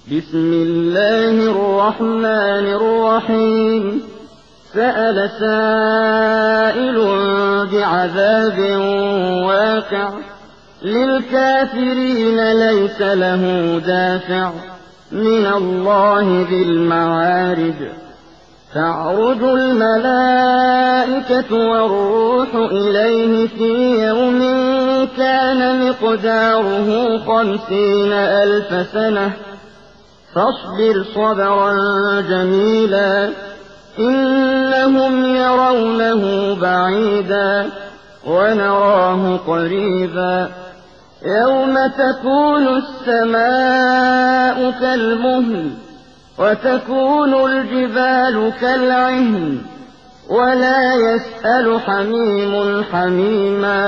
بسم الله الرحمن الرحيم سأل سائل بعذاب واقع للكافرين ليس له دافع من الله ذي المعارج تعرج الملائكة والروح إليه في يوم كان مقداره 50,000 سنة فاصبر صبرا جميلا إنهم يرونه بعيدا ونراه قريبا يوم تكون السماء كالمهل وتكون الجبال كالعهن ولا يسأل حميم حميما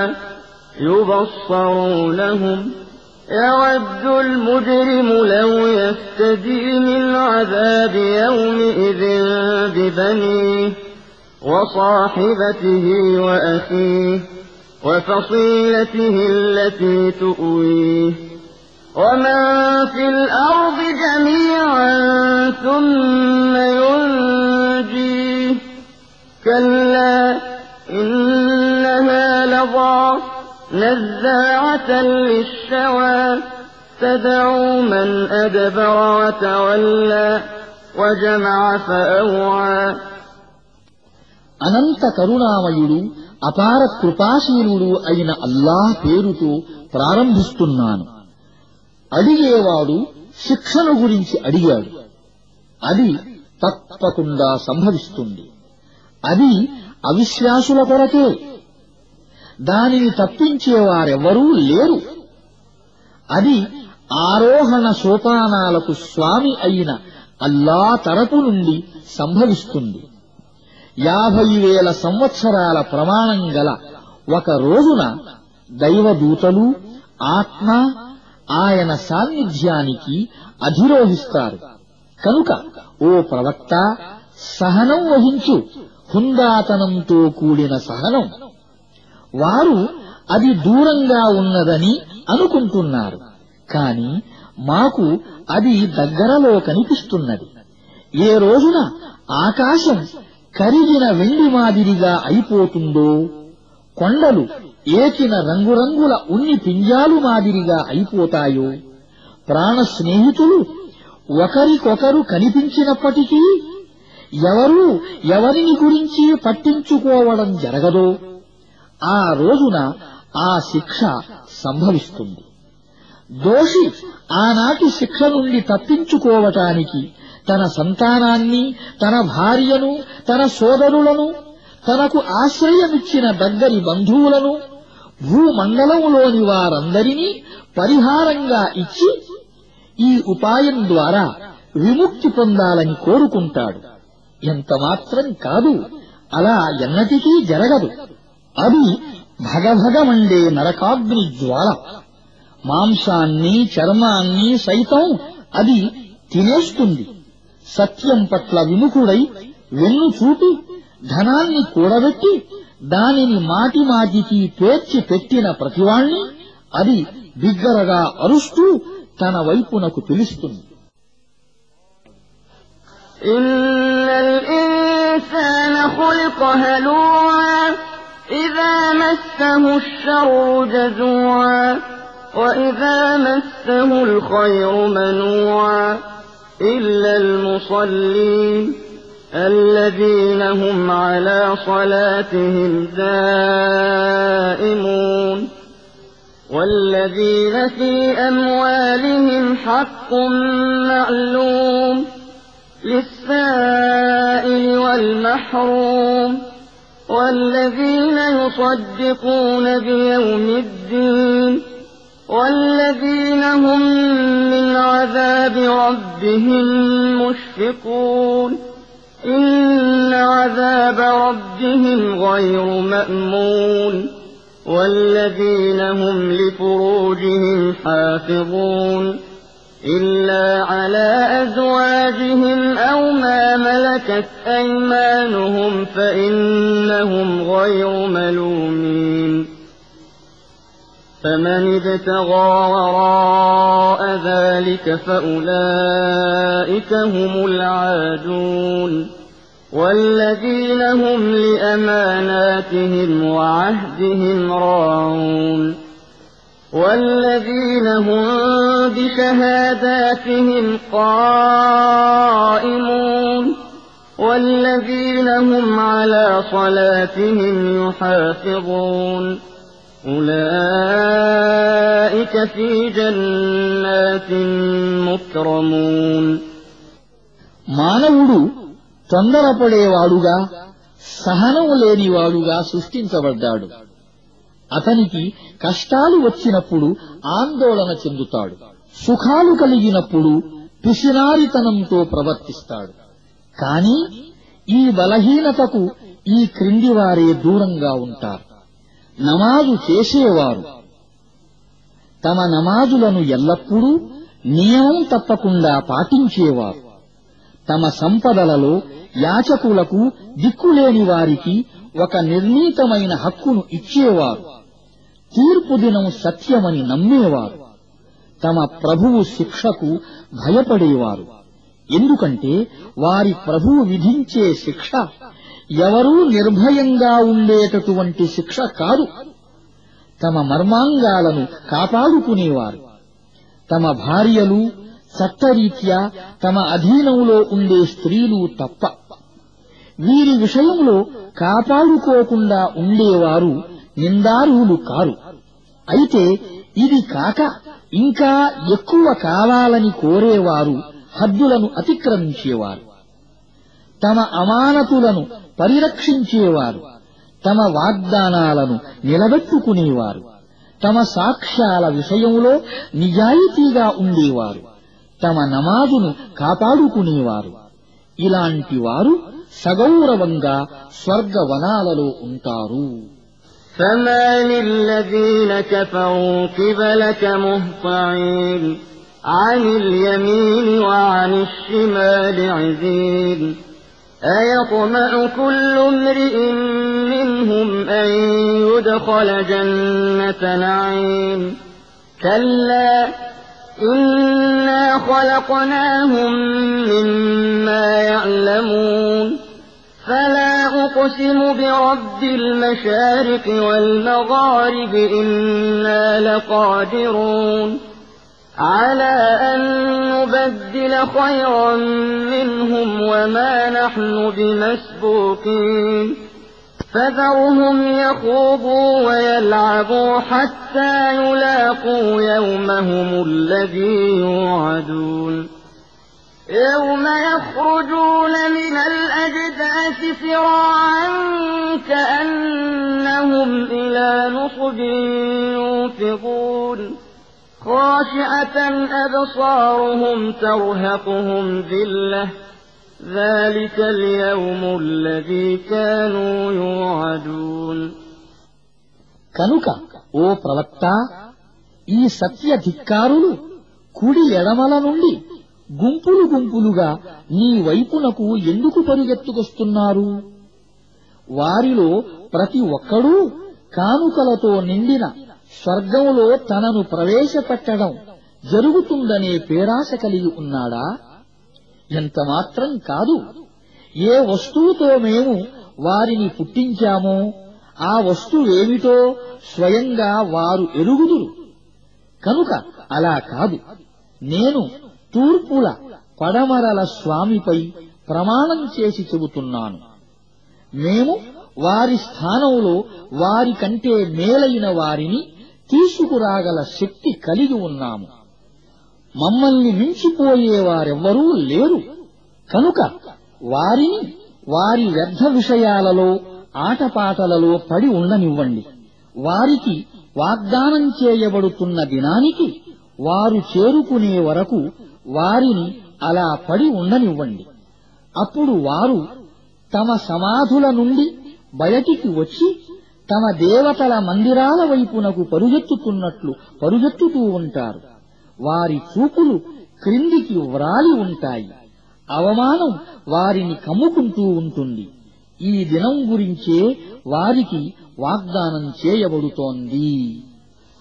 يبصرونهم يود المجرم لو يفتدي من عذاب يومئذ ببنيه وصاحبته وأخيه وفصيلته التي تؤويه ومن في الأرض جميعا ثم ينجيه كلا إنها لظى نزاعة للشوى تدعو من أدبر وتولى وجمع فأوعى అనంత కరుణామయుడు అపార కృపాశీలుడు అయిన అల్లాహ్ పేరుతో ప్రారంభిస్తున్నాను. అడిగేవాడు శిక్షను గురించి అడిగాడు. అది తప్పకుండా సంభవిస్తుంది. అది అవిశ్వాసుల కొరకే. దానిని తప్పించేవారెవరూ లేరు. అది ఆరోహణ సోపానాలకు స్వామి అయిన అల్లా తరపు నుండి సంభవిస్తుంది. 50,000 సంవత్సరాల ప్రమాణం గల ఒక రోజున దైవదూతలు ఆత్మ ఆయన సాన్నిధ్యానికి అధిరోహిస్తారు. కనుక ఓ ప్రవక్త సహనం వహించు, హుందాతనంతో కూడిన సహనం. వారు అది దూరంగా ఉన్నదని అనుకుంటున్నారు, కాని మాకు అది దగ్గరలో కనిపిస్తున్నది. ఏ రోజున ఆకాశం కరిగిన వెండి మాదిరిగా అయిపోతుందో, కొండలు ఏకిన రంగురంగుల ఉన్ని పింజాలు మాదిరిగా అయిపోతాయో, ప్రాణ స్నేహితులు ఒకరికొకరు కనిపించినప్పటికీ ఎవరూ ఎవరిని గురించి పట్టించుకోవడం జరగదో, ఆ రోజున ఆ శిక్ష సంభవిస్తుంది. దోషి ఆనాటి శిక్ష నుండి తప్పించుకోవటానికి తన సంతానాన్ని, తన భార్యను, తన సోదరులను, తనకు ఆశ్రయమిచ్చిన దగ్గరి బంధువులను, భూమండలంలోని వారందరినీ పరిహారంగా ఇచ్చి ఈ ఉపాయం ద్వారా విముక్తి పొందాలని కోరుకుంటాడు. ఎంతమాత్రం కాదు, అలా ఎన్నటికీ జరగదు. అది భగభగమండే నరకాగ్ని జ్వాల. మాంసాన్ని, చర్మాన్ని సైతం అది తినేస్తుంది. సత్యం పట్ల విముఖుడై వెన్ను చూపి ధనాన్ని కూడబెట్టి దానిని మాటిమాటికి పేర్చి పెట్టిన ప్రతివాణ్ణి అది బిగ్గరగా అరుస్తూ తన వైపునకు పిలుస్తుంది. ఇన్నల్ ఇన్సాన ఖులిక హలూఆ ఇదా మస్సహు అష్షర్రు జజూఆ وإذا مسه الخير منوعا إلا المصلين الذين هم على صلاتهم دائمون والذين في أموالهم حق معلوم للسائل والمحروم والذين يصدقون بيوم الدين والذين هم من عذاب ربهم مشفقون إن عذاب ربهم غير مأمون والذين هم لفروجهم حافظون إلا على أزواجهم أو ما ملكت أيمانهم فإنهم غير ملومين فمن ابتغى وراء ذلك فأولئك هم العادون والذين هم لأماناتهم وعهدهم راعون والذين هم بشهاداتهم قائمون والذين هم على صلاتهم يحافظون أولئك في جنات مكرمون మానవుడు తొందరపడేవాడుగా సహనం లేనివాడుగా సృష్టించబడ్డాడు. అతనికి కష్టాలు వచ్చినప్పుడు ఆందోళన చెందుతాడు. సుఖాలు కలిగినప్పుడు పిసినారితనంతో ప్రవర్తిస్తాడు. కాని ఈ బలహీనతకు ఈ క్రింది వారే దూరంగా ఉంటారు. నమాజు చేసేవారు తమ నమాజులను ఎల్లప్పుడూ నియమం తప్పకుండా పాటించేవారు. తమ సంపదలలో యాచకులకు దిక్కులేని వారికి ఒక నిర్ణీతమైన హక్కును ఇచ్చేవారు. తీర్పు దినం సత్యమని నమ్మేవారు. తమ ప్రభువు శిక్షకు భయపడేవారు. ఎందుకంటే వారి ప్రభువు విధించే శిక్ష ఎవరూ నిర్భయంగా ఉండేటటువంటి శిక్ష కాదు. తమ మర్మాంగాలను కాపాడుకునేవారు. తమ భార్యలు చట్టరీత్యా తమ అధీనంలో ఉండే స్త్రీలు తప్ప వీరి విషయంలో కాపాడుకోకుండా ఉండేవారు నిందారులు కారు. అయితే ఇది కాక ఇంకా ఎక్కువ కావాలని కోరేవారు హద్దులను అతిక్రమించేవారు. తమ అమానతులను పరిరక్షించేవారు. తమ వాగ్దానాలను నిలబెట్టుకునేవారు. తమ సాక్ష్యాల విషయంలో నిజాయితీగా ఉండేవారు. తమ నమాజును కాపాడుకునేవారు. ఇలాంటి వారు సగౌరవంగా స్వర్గవనాలలో ఉంటారు. فما للذين كفروا قبلك مهطعين عن اليمين وعن الشمال عزين أيطمع كل امرئ منهم أن يدخل جنة نعيم كلا إنا خلقناهم مما يعلمون فلا أقسم برب المشارق والمغارب إنا لقادرون على أن نبدل خيرا منهم وما نحن بمسبوقين فذرهم يخوضوا ويلعبوا حتى يلاقوا يومهم الذي يوعدون يوم يخرجون من الأجداث سراعا كأنهم إلى نصب يوفضون خاشعة أبصارهم ترهقهم ذلة ذلك اليوم الذي كانوا يوعدون కనుక ఓ ప్రవక్త ఈ సత్య ధిక్కారులు కుడి ఎడమల నుండి గుంపులు గుంపులుగా నీ వైపునకు ఎందుకు పరుగెత్తుకొస్తున్నారు? వారిలో ప్రతి ఒక్కడూ కానుకలతో నిండిన స్వర్గంలో తనను ప్రవేశపెట్టడం జరుగుతుందనే పేరాశ కలిగి ఉన్నాడా? ఎంతమాత్రం కాదు. ఏ వస్తువుతో మేము వారిని పుట్టించామో ఆ వస్తువేమిటో స్వయంగా వారు ఎరుగుదురు. కనుక అలా కాదు. నేను తూర్పుల పడమరల స్వామిపై ప్రమాణం చేసి చెబుతున్నాను. మేము వారి స్థానంలో వారి కంటే మేలైన వారిని తీసుకురాగల శక్తి కలిగి ఉన్నాము. మమ్మల్ని మించిపోయేవారెవ్వరూ లేరు. కనుక వారిని వారి వ్యర్థ విషయాలలో ఆటపాటలలో పడి ఉండనివ్వండి. వారికి వాగ్దానం చేయబడుతున్న దినానికి వారు చేరుకునే వరకు వారిని అలా పడి ఉండనివ్వండి. అప్పుడు వారు తమ సమాధుల నుండి బయటికి వచ్చి తమ దేవతల మందిరాల వైపునకు పరుగెత్తుతున్నట్లు పరుగెత్తుతూ ఉంటారు. వారి చూపులు క్రిందికి వ్రాలి ఉంటాయి. అవమానం వారిని కమ్ముకుంటూ ఉంటుంది. ఈ దినం గురించే వారికి వాగ్దానం చేయబడుతోంది.